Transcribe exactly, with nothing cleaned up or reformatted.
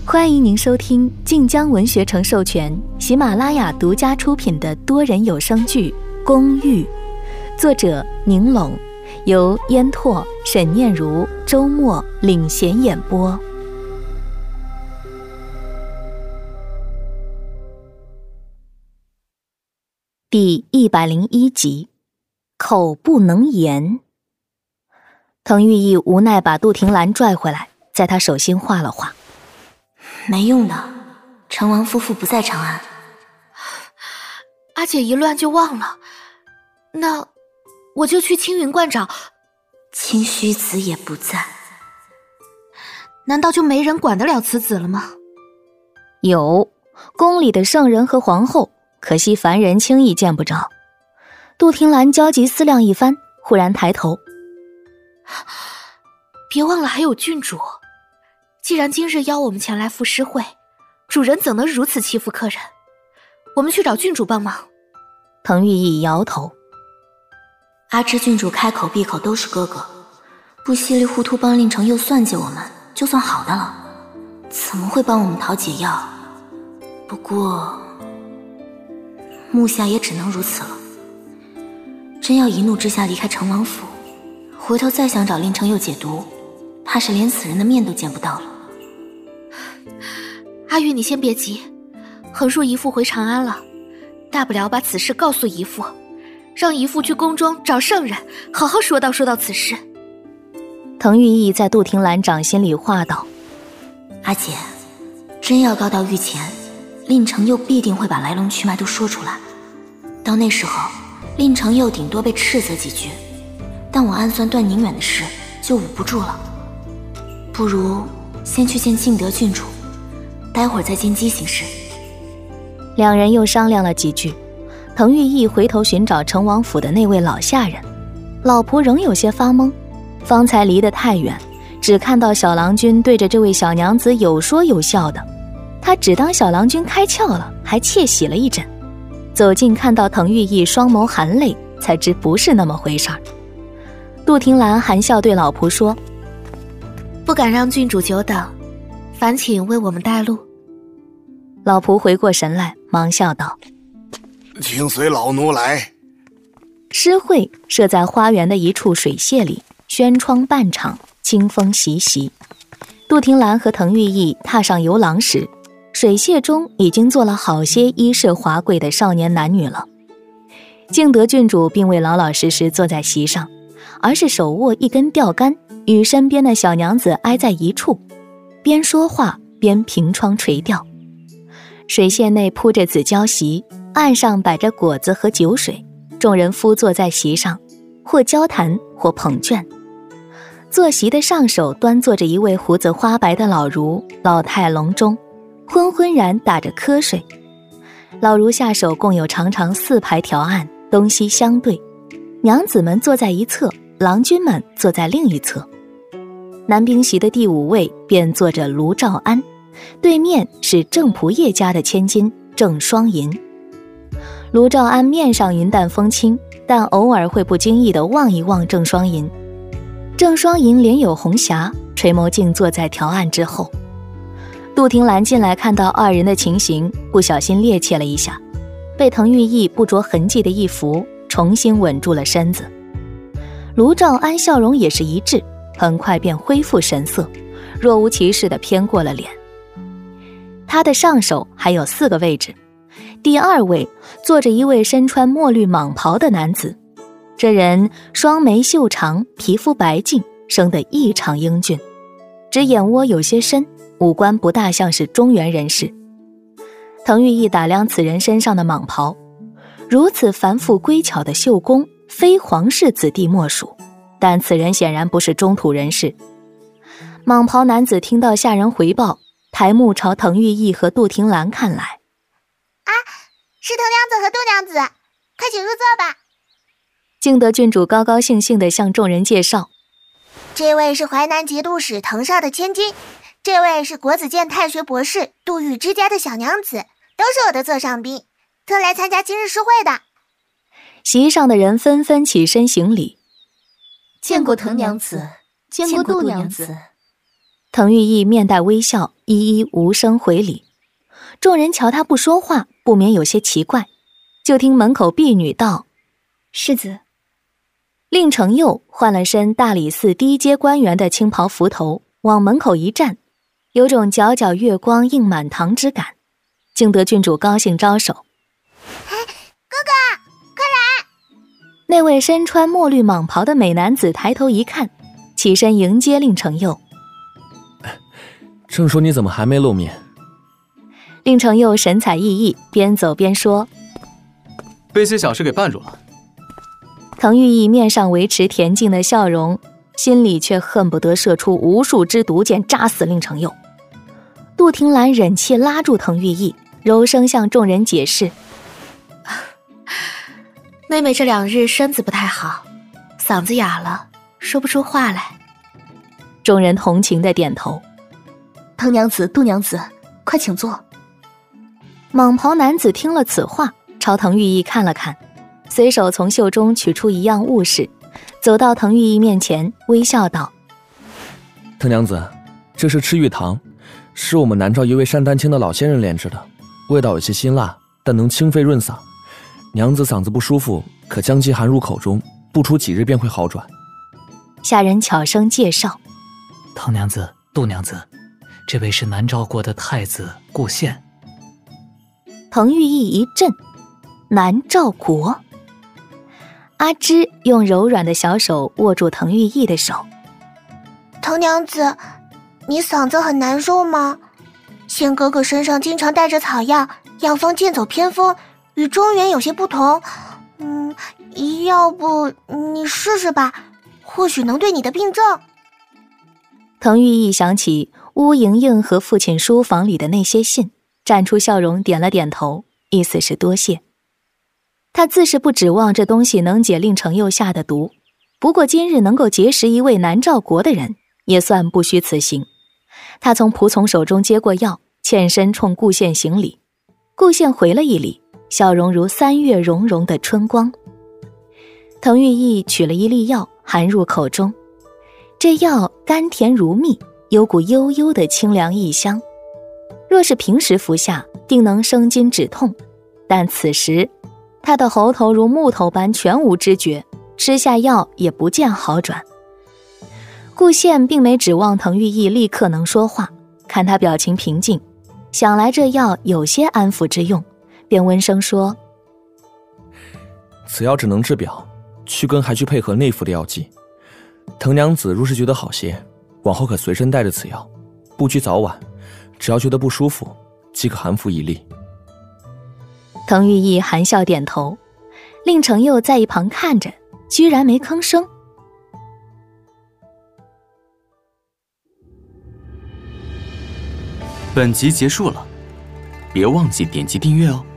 欢迎您收听晋江文学城授权、喜马拉雅独家出品的多人有声剧《公寓》，作者宁拢，由烟拓、沈念如、周末领衔演播。第一百零一集，口不能言。滕玉义无奈把杜婷兰拽回来，在他手心画了画。 没用的，成王夫妇不在长安。 阿姐一乱就忘了，那我就去青云观找。 清虚子也不在， 难道就没人管得了此子了吗？ 有，宫里的圣人和皇后，可惜凡人轻易见不着。杜婷兰焦急思量一番，忽然抬头， 别忘了还有郡主。既然今日邀我们前来赴诗会，主人怎能如此欺负客人？我们去找郡主帮忙。 滕玉义摇头， 阿芝郡主开口闭口都是哥哥，不稀里糊涂帮令城又算计我们，就算好的了，怎么会帮我们讨解药？不过目下也只能如此了。真要一怒之下离开成王府，回头再想找令城又解毒，怕是连死人的面都见不到了。 阿玉，你先别急，横竖姨父回长安了，大不了把此事告诉姨父，让姨父去宫中找圣人，好好说道说道此事。 滕玉义在杜婷兰掌心里话道： 阿姐，真要告到御前，令城又必定会把来龙去脉都说出来，到那时候令城又顶多被斥责几句，但我暗算段宁远的事就捂不住了。不如先去见敬德郡主，待会儿再见机行事。 两人又商量了几句，滕玉义回头寻找成王府的那位老下人，老仆仍有些发懵，方才离得太远，只看到小郎君对着这位小娘子有说有笑的，他只当小郎君开窍了，还窃喜了一阵。走近看到滕玉义双眸含泪，才知不是那么回事儿。杜婷兰含笑对老仆说： 不敢让郡主久等，烦请为我们带路。 老仆回过神来，忙笑道： 请随老奴来。 诗会设在花园的一处水榭里，轩窗半敞，清风习习。杜婷兰和滕玉义踏上游廊时，水榭中已经坐了好些衣饰华贵的少年男女了。敬德郡主并未老老实实坐在席上，而是手握一根钓竿，与身边的小娘子挨在一处，边说话边凭窗垂钓。水榭内铺着紫胶席，岸上摆着果子和酒水，众人夫坐在席上，或交谈或捧卷。坐席的上首端坐着一位胡子花白的老儒，老态龙钟，昏昏然打着瞌睡。老儒下手共有长长四排条案，东西相对，娘子们坐在一侧，郎君们坐在另一侧。男宾席的第五位便坐着卢兆安，对面是郑仆夜家的千金郑双银。卢兆安面上云淡风轻，但偶尔会不经意地望一望郑双银。郑双银脸有红霞，垂眸静坐在条案之后。杜婷兰进来看到二人的情形，不小心趔趄了一下，被滕玉义不着痕迹的一扶，重新稳住了身子。卢兆安笑容也是一致，很快便恢复神色，若无其事地偏过了脸。他的上手还有四个位置，第二位坐着一位身穿墨绿蟒袍的男子，这人双眉秀长，皮肤白净，生得异常英俊，只眼窝有些深，五官不大像是中原人士。滕玉义打量此人身上的蟒袍，如此繁复乖巧的绣工，非皇室子弟莫属，但此人显然不是中土人士。蟒袍男子听到下人回报，抬目朝滕玉义和杜婷兰看来。 啊，是滕娘子和杜娘子，快请入座吧。 敬德郡主高高兴兴地向众人介绍： 这位是淮南节度使滕少的千金，这位是国子监太学博士杜玉之家的小娘子，都是我的座上宾，特来参加今日诗会的。 席上的人纷纷起身行礼。 见过滕娘子，见过杜娘子。 滕玉义面带微笑，一一无声回礼。众人瞧他不说话，不免有些奇怪。就听门口婢女道：“ 世子。” 令程佑换了身大理寺低阶官员的青袍服头，往门口一站，有种皎皎月光映满堂之感。敬德郡主高兴招手：“ 哎，哥哥，快来！” 那位身穿墨绿蟒袍的美男子抬头一看，起身迎接令程佑。 正说你怎么还没露面？ 令程佑神采奕奕，边走边说：“ 被些小事给绊住了。” 滕玉义面上维持恬静的笑容，心里却恨不得射出无数支毒箭扎死令程佑。杜婷兰忍气拉住滕玉义，柔声向众人解释：“ 妹妹这两日身子不太好，嗓子哑了，说不出话来。” 众人同情地点头。 滕娘子、杜娘子，快请坐。 蟒袍男子听了此话，朝滕玉义看了看，随手从袖中取出一样物事，走到滕玉义面前，微笑道：“ 滕娘子，这是赤玉糖，是我们南诏一位善丹青的老先生炼制的，味道有些辛辣，但能清肺润嗓。娘子嗓子不舒服，可将其含入口中，不出几日便会好转。” 下人悄声介绍：“ 滕娘子、杜娘子，这位是南诏国的太子顾宪。” 滕玉义一震，南诏国。阿芝用柔软的小手握住滕玉义的手：“ 滕娘子，你嗓子很难受吗？宪哥哥身上经常带着草药，药方剑走偏锋，与中原有些不同。嗯，要不你试试吧，或许能对你的病症。” 滕玉义想起乌莹莹和父亲书房里的那些信，绽出笑容，点了点头，意思是多谢。他自是不指望这东西能解令程佑下的毒，不过今日能够结识一位南诏国的人，也算不虚此行。他从仆从手中接过药，欠身冲顾宪行礼。顾宪回了一礼，笑容如三月融融的春光。滕玉义取了一粒药，含入口中。这药甘甜如蜜，有股悠悠的清凉异香。若是平时服下，定能生津止痛，但此时他的喉头如木头般全无知觉，吃下药也不见好转。顾宪并没指望滕玉义立刻能说话，看他表情平静，想来这药有些安抚之用，便温声说：“ 此药只能治表，去根还需配合内服的药剂。滕娘子若是觉得好些，往后可随身带着此药，不拘早晚，只要觉得不舒服，即可含服一粒。” 滕玉义含笑点头，令程佑在一旁看着，居然没吭声。 本集结束了，别忘记点击订阅哦。